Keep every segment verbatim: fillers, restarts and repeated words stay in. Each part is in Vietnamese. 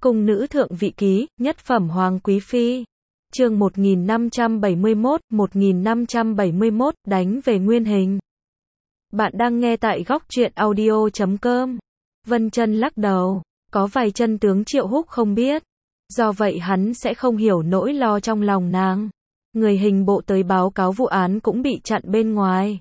Cung nữ thượng vị ký, nhất phẩm hoàng quý phi. Chương một nghìn năm trăm bảy mươi mốt, một nghìn năm trăm bảy mươi mốt, đánh về nguyên hình. Bạn đang nghe tại góc truyện audio chấm com. Vân Chân lắc đầu, có vài chân tướng Triệu Húc không biết. Do vậy hắn sẽ không hiểu nỗi lo trong lòng nàng. Người hình bộ tới báo cáo vụ án cũng bị chặn bên ngoài.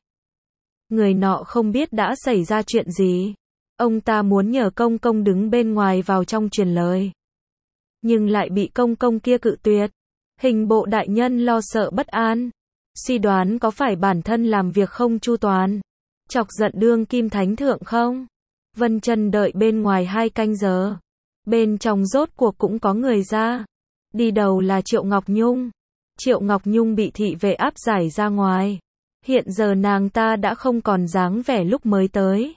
Người nọ không biết đã xảy ra chuyện gì. Ông ta muốn nhờ công công đứng bên ngoài vào trong truyền lời. Nhưng lại bị công công kia cự tuyệt. Hình bộ đại nhân lo sợ bất an. Suy đoán có phải bản thân làm việc không chu toàn. Chọc giận đương kim thánh thượng không? Vân Chân đợi bên ngoài hai canh giờ. Bên trong rốt cuộc cũng có người ra. Đi đầu là Triệu Ngọc Nhung. Triệu Ngọc Nhung bị thị vệ áp giải ra ngoài. Hiện giờ nàng ta đã không còn dáng vẻ lúc mới tới.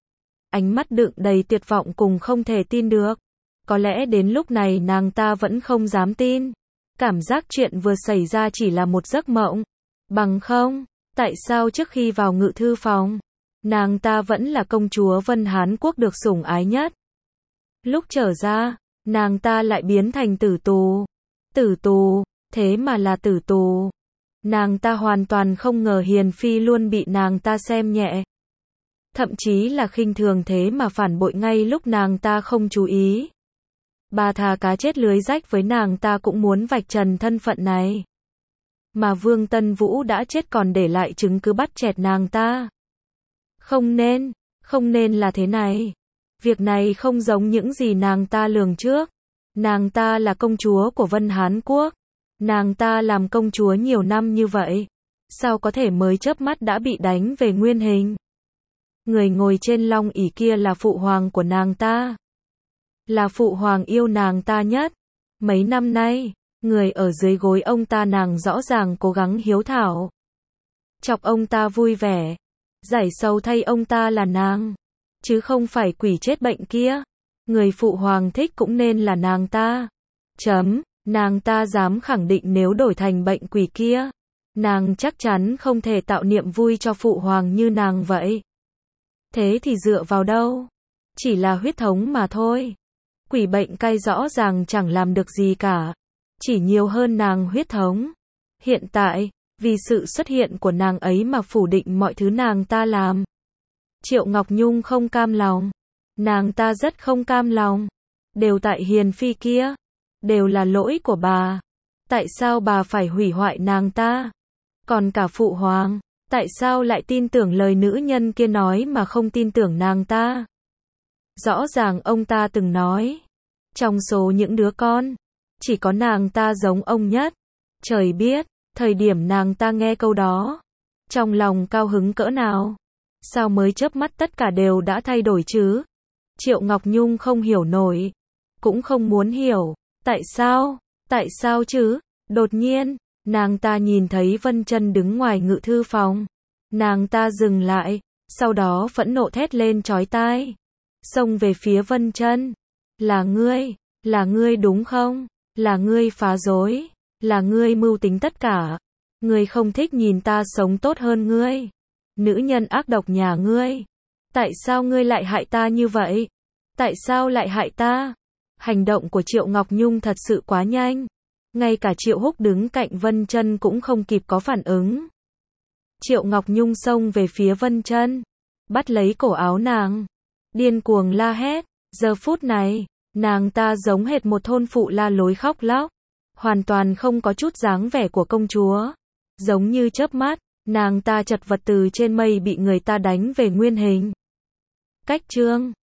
Ánh mắt đựng đầy tuyệt vọng cùng không thể tin được. Có lẽ đến lúc này nàng ta vẫn không dám tin. Cảm giác chuyện vừa xảy ra chỉ là một giấc mộng. Bằng không, tại sao trước khi vào ngự thư phòng, nàng ta vẫn là công chúa Vân Hán Quốc được sủng ái nhất. Lúc trở ra, nàng ta lại biến thành tử tù. Tử tù, thế mà là tử tù. Nàng ta hoàn toàn không ngờ Hiền Phi luôn bị nàng ta xem nhẹ. Thậm chí là khinh thường thế mà phản bội ngay lúc nàng ta không chú ý. Bà thà cá chết lưới rách với nàng ta cũng muốn vạch trần thân phận này. Mà Vương Tân Vũ đã chết còn để lại chứng cứ bắt chẹt nàng ta. Không nên, không nên là thế này. Việc này không giống những gì nàng ta lường trước. Nàng ta là công chúa của Vân Hán Quốc. Nàng ta làm công chúa nhiều năm như vậy. Sao có thể mới chớp mắt đã bị đánh về nguyên hình? Người ngồi trên long ỷ kia là phụ hoàng của nàng ta. Là phụ hoàng yêu nàng ta nhất. Mấy năm nay, người ở dưới gối ông ta nàng rõ ràng cố gắng hiếu thảo. Chọc ông ta vui vẻ. Giải sầu thay ông ta là nàng. Chứ không phải quỷ chết bệnh kia. Người phụ hoàng thích cũng nên là nàng ta. Chấm, nàng ta dám khẳng định nếu đổi thành bệnh quỷ kia. Nàng chắc chắn không thể tạo niềm vui cho phụ hoàng như nàng vậy. Thế thì dựa vào đâu? Chỉ là huyết thống mà thôi. Quỷ bệnh cai rõ ràng chẳng làm được gì cả. Chỉ nhiều hơn nàng huyết thống. Hiện tại, vì sự xuất hiện của nàng ấy mà phủ định mọi thứ nàng ta làm. Triệu Ngọc Nhung không cam lòng. Nàng ta rất không cam lòng. Đều tại Hiền Phi kia. Đều là lỗi của bà. Tại sao bà phải hủy hoại nàng ta? Còn cả phụ hoàng, tại sao lại tin tưởng lời nữ nhân kia nói mà không tin tưởng nàng ta? Rõ ràng ông ta từng nói, trong số những đứa con, chỉ có nàng ta giống ông nhất. Trời biết, thời điểm nàng ta nghe câu đó, trong lòng cao hứng cỡ nào. Sao mới chớp mắt tất cả đều đã thay đổi chứ? Triệu Ngọc Nhung không hiểu nổi, cũng không muốn hiểu. Tại sao? Tại sao chứ? Đột nhiên, nàng ta nhìn thấy Vân Chân đứng ngoài ngự thư phòng. Nàng ta dừng lại, sau đó phẫn nộ thét lên chói tai. Xông về phía Vân Chân. Là ngươi, là ngươi đúng không? Là ngươi phá rối, là ngươi mưu tính tất cả. Ngươi không thích nhìn ta sống tốt hơn ngươi. Nữ nhân ác độc nhà ngươi. Tại sao ngươi lại hại ta như vậy? Tại sao lại hại ta? Hành động của Triệu Ngọc Nhung thật sự quá nhanh. Ngay cả Triệu Húc đứng cạnh Vân Chân cũng không kịp có phản ứng. Triệu Ngọc Nhung xông về phía Vân Chân, bắt lấy cổ áo nàng, điên cuồng la hét. Giờ phút này, nàng ta giống hệt một thôn phụ la lối khóc lóc, hoàn toàn không có chút dáng vẻ của công chúa. Giống như chớp mắt, nàng ta chật vật từ trên mây bị người ta đánh về nguyên hình. Cách chương